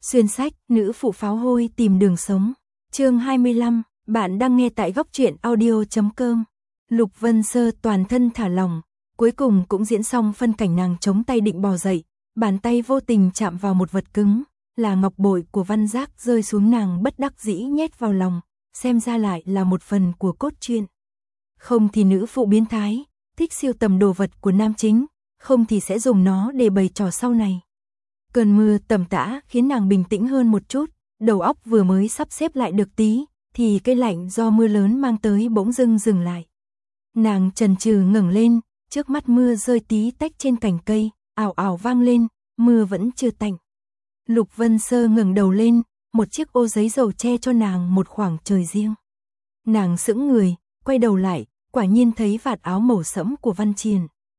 Xuyên sách, nữ phụ pháo hôi tìm đường sống. Chương 25, bạn đang nghe tại góc truyện audio.com. Lục Vân Sơ toàn thân thả lỏng, cuối cùng cũng diễn xong phân cảnh nàng chống tay định bò dậy, bàn tay vô tình chạm vào một vật cứng, là ngọc bội của Văn Giác rơi xuống, nàng bất đắc dĩ nhét vào lòng, xem ra lại là một phần của cốt truyện. Không thì nữ phụ biến thái, thích siêu tầm đồ vật của nam chính, không thì sẽ dùng nó để bày trò sau này. Cơn mưa tầm tã khiến nàng bình tĩnh hơn một chút, đầu óc vừa mới sắp xếp lại được tí, thì cái lạnh do mưa lớn mang tới bỗng dưng dừng lại. Nàng chần chừ ngẩng lên, trước mắt mưa rơi tí tách trên cành cây, ảo ảo vang lên, mưa vẫn chưa tạnh. Lục Vân Sơ ngẩng đầu lên, một chiếc ô giấy dầu che cho nàng một khoảng trời riêng. Nàng sững người, quay đầu lại, quả nhiên thấy vạt áo màu sẫm của Văn Triền.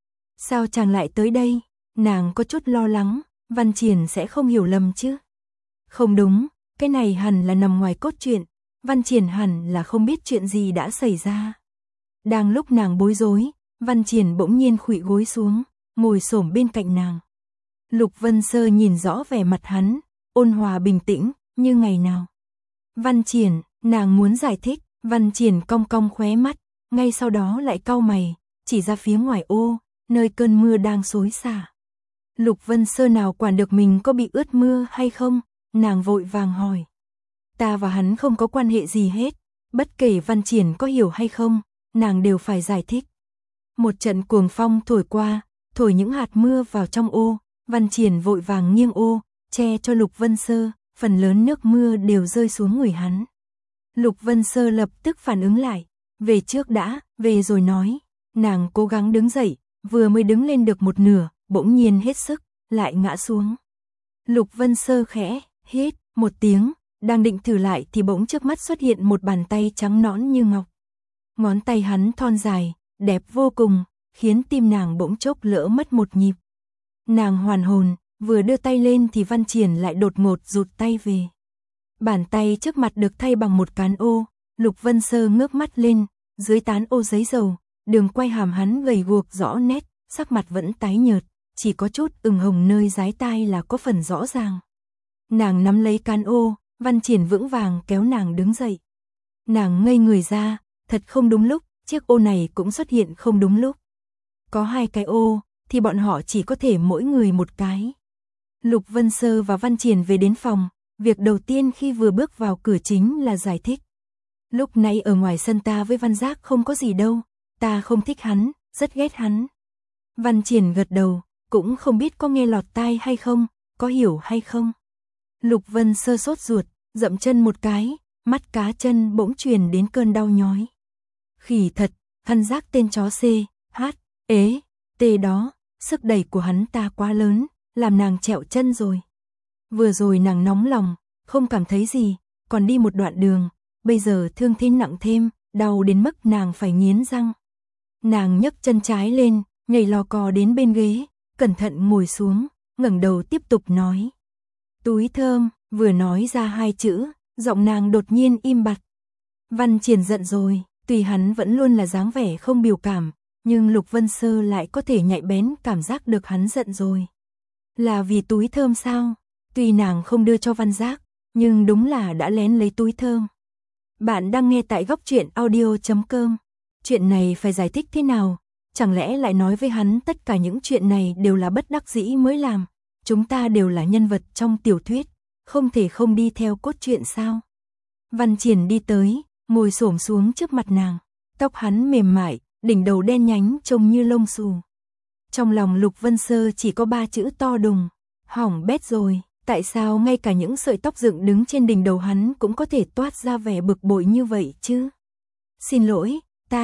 Sao chàng lại tới đây? Nàng có chút lo lắng, Văn Triền sẽ không hiểu lầm chứ? Không đúng, cái này hẳn là nằm ngoài cốt truyện, Văn Triền hẳn là không biết chuyện gì đã xảy ra. Đang lúc nàng bối rối, Văn Triền bỗng nhiên khuỵu gối xuống, ngồi xổm bên cạnh nàng. Lục Vân Sơ nhìn rõ vẻ mặt hắn, ôn hòa bình tĩnh, như ngày nào. Văn Triền, nàng muốn giải thích, Văn Triền cong cong khóe mắt, ngay sau đó lại cau mày, chỉ ra phía ngoài ô, nơi cơn mưa đang xối xả. Lục Vân Sơ nào quản được mình có bị ướt mưa hay không, nàng vội vàng hỏi. Ta và hắn không có quan hệ gì hết, bất kể Văn Triền có hiểu hay không, nàng đều phải giải thích. Một trận cuồng phong thổi qua, thổi những hạt mưa vào trong ô, Văn Triền vội vàng nghiêng ô, che cho Lục Vân Sơ, phần lớn nước mưa đều rơi xuống người hắn. Lục Vân Sơ lập tức phản ứng lại, về trước đã, về rồi nói. Nàng cố gắng đứng dậy, vừa mới đứng lên được một nửa, bỗng nhiên hết sức, lại ngã xuống. Lục Vân Sơ khẽ hít một tiếng, đang định thử lại thì bỗng trước mắt xuất hiện một bàn tay trắng nõn như ngọc. Ngón tay hắn thon dài, đẹp vô cùng, khiến tim nàng bỗng chốc lỡ mất một nhịp. Nàng hoàn hồn, vừa đưa tay lên thì Văn Triền lại đột ngột rụt tay về. Bàn tay trước mặt được thay bằng một cán ô, Lục Vân Sơ ngước mắt lên, dưới tán ô giấy dầu, đường quay hàm hắn gầy guộc rõ nét, sắc mặt vẫn tái nhợt, chỉ có chút ửng hồng nơi dái tai là có phần rõ ràng. Nàng nắm lấy cán ô, Văn Triền vững vàng kéo nàng đứng dậy. Nàng ngây người ra, thật không đúng lúc, chiếc ô này cũng xuất hiện không đúng lúc. Có hai cái ô, thì bọn họ chỉ có thể mỗi người một cái. Lục Vân Sơ và Văn Triền về đến phòng, việc đầu tiên khi vừa bước vào cửa chính là giải thích. Lúc nãy ở ngoài sân ta với Văn Giác không có gì đâu, ta không thích hắn, rất ghét hắn. Văn Triền gật đầu, cũng không biết có nghe lọt tai hay không, có hiểu hay không. Lục Vân Sơ sốt ruột, dậm chân một cái, mắt cá chân bỗng truyền đến cơn đau nhói. Khỉ thật, Văn Giác tên chó C, H, ế, T đó, sức đẩy của hắn ta quá lớn, làm nàng trẹo chân rồi. Vừa rồi nàng nóng lòng, không cảm thấy gì, còn đi một đoạn đường, bây giờ thương thế nặng thêm, đau đến mức nàng phải nghiến răng. Nàng nhấc chân trái lên, nhảy lò cò đến bên ghế, cẩn thận ngồi xuống, ngẩng đầu tiếp tục nói. Túi thơm, vừa nói ra hai chữ, giọng nàng đột nhiên im bặt. Văn Triền giận rồi, tuy hắn vẫn luôn là dáng vẻ không biểu cảm, nhưng Lục Vân Sơ lại có thể nhạy bén cảm giác được hắn giận rồi. Là vì túi thơm sao? Tuy nàng không đưa cho Văn Giác, nhưng đúng là đã lén lấy túi thơm. Bạn đang nghe tại góc truyện audio.com. Chuyện này phải giải thích thế nào? Chẳng lẽ lại nói với hắn tất cả những chuyện này đều là bất đắc dĩ mới làm? Chúng ta đều là nhân vật trong tiểu thuyết, không thể không đi theo cốt truyện sao? Văn Triền đi tới, ngồi xổm xuống trước mặt nàng. Tóc hắn mềm mại, đỉnh đầu đen nhánh trông như lông xù. Trong lòng Lục Vân Sơ chỉ có ba chữ to đùng. Hỏng bét rồi, tại sao ngay cả những sợi tóc dựng đứng trên đỉnh đầu hắn cũng có thể toát ra vẻ bực bội như vậy chứ? Xin lỗi,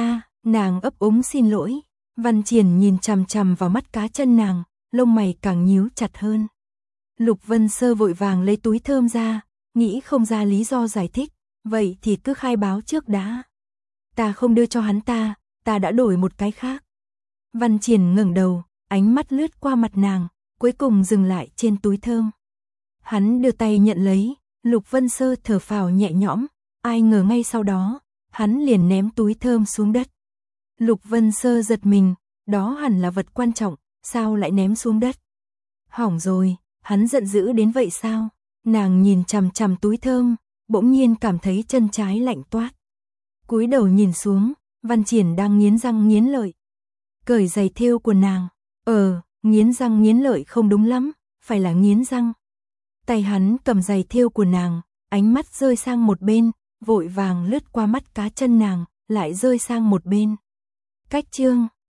nàng ấp úng xin lỗi. Văn Triền nhìn chằm chằm vào mắt cá chân nàng, lông mày càng nhíu chặt hơn. Lục Vân Sơ vội vàng lấy túi thơm ra, nghĩ không ra lý do giải thích, vậy thì cứ khai báo trước đã. Ta không đưa cho hắn ta đã đổi một cái khác. Văn Triền ngẩng đầu, ánh mắt lướt qua mặt nàng, cuối cùng dừng lại trên túi thơm. Hắn đưa tay nhận lấy, Lục Vân Sơ thở phào nhẹ nhõm, ai ngờ ngay sau đó, hắn liền ném túi thơm xuống đất. Lục Vân Sơ giật mình, đó hẳn là vật quan trọng, sao lại ném xuống đất? Hỏng rồi, hắn giận dữ đến vậy sao? Nàng nhìn chằm chằm túi thơm, bỗng nhiên cảm thấy chân trái lạnh toát. Cúi đầu nhìn xuống, Văn Triển đang nghiến răng nghiến lợi. Cởi giày thêu của nàng. Nghiến răng nghiến lợi không đúng lắm, phải là nghiến răng. Tay hắn cầm giày thêu của nàng, ánh mắt rơi sang một bên, vội vàng lướt qua mắt cá chân nàng, lại rơi sang một bên. Cách chương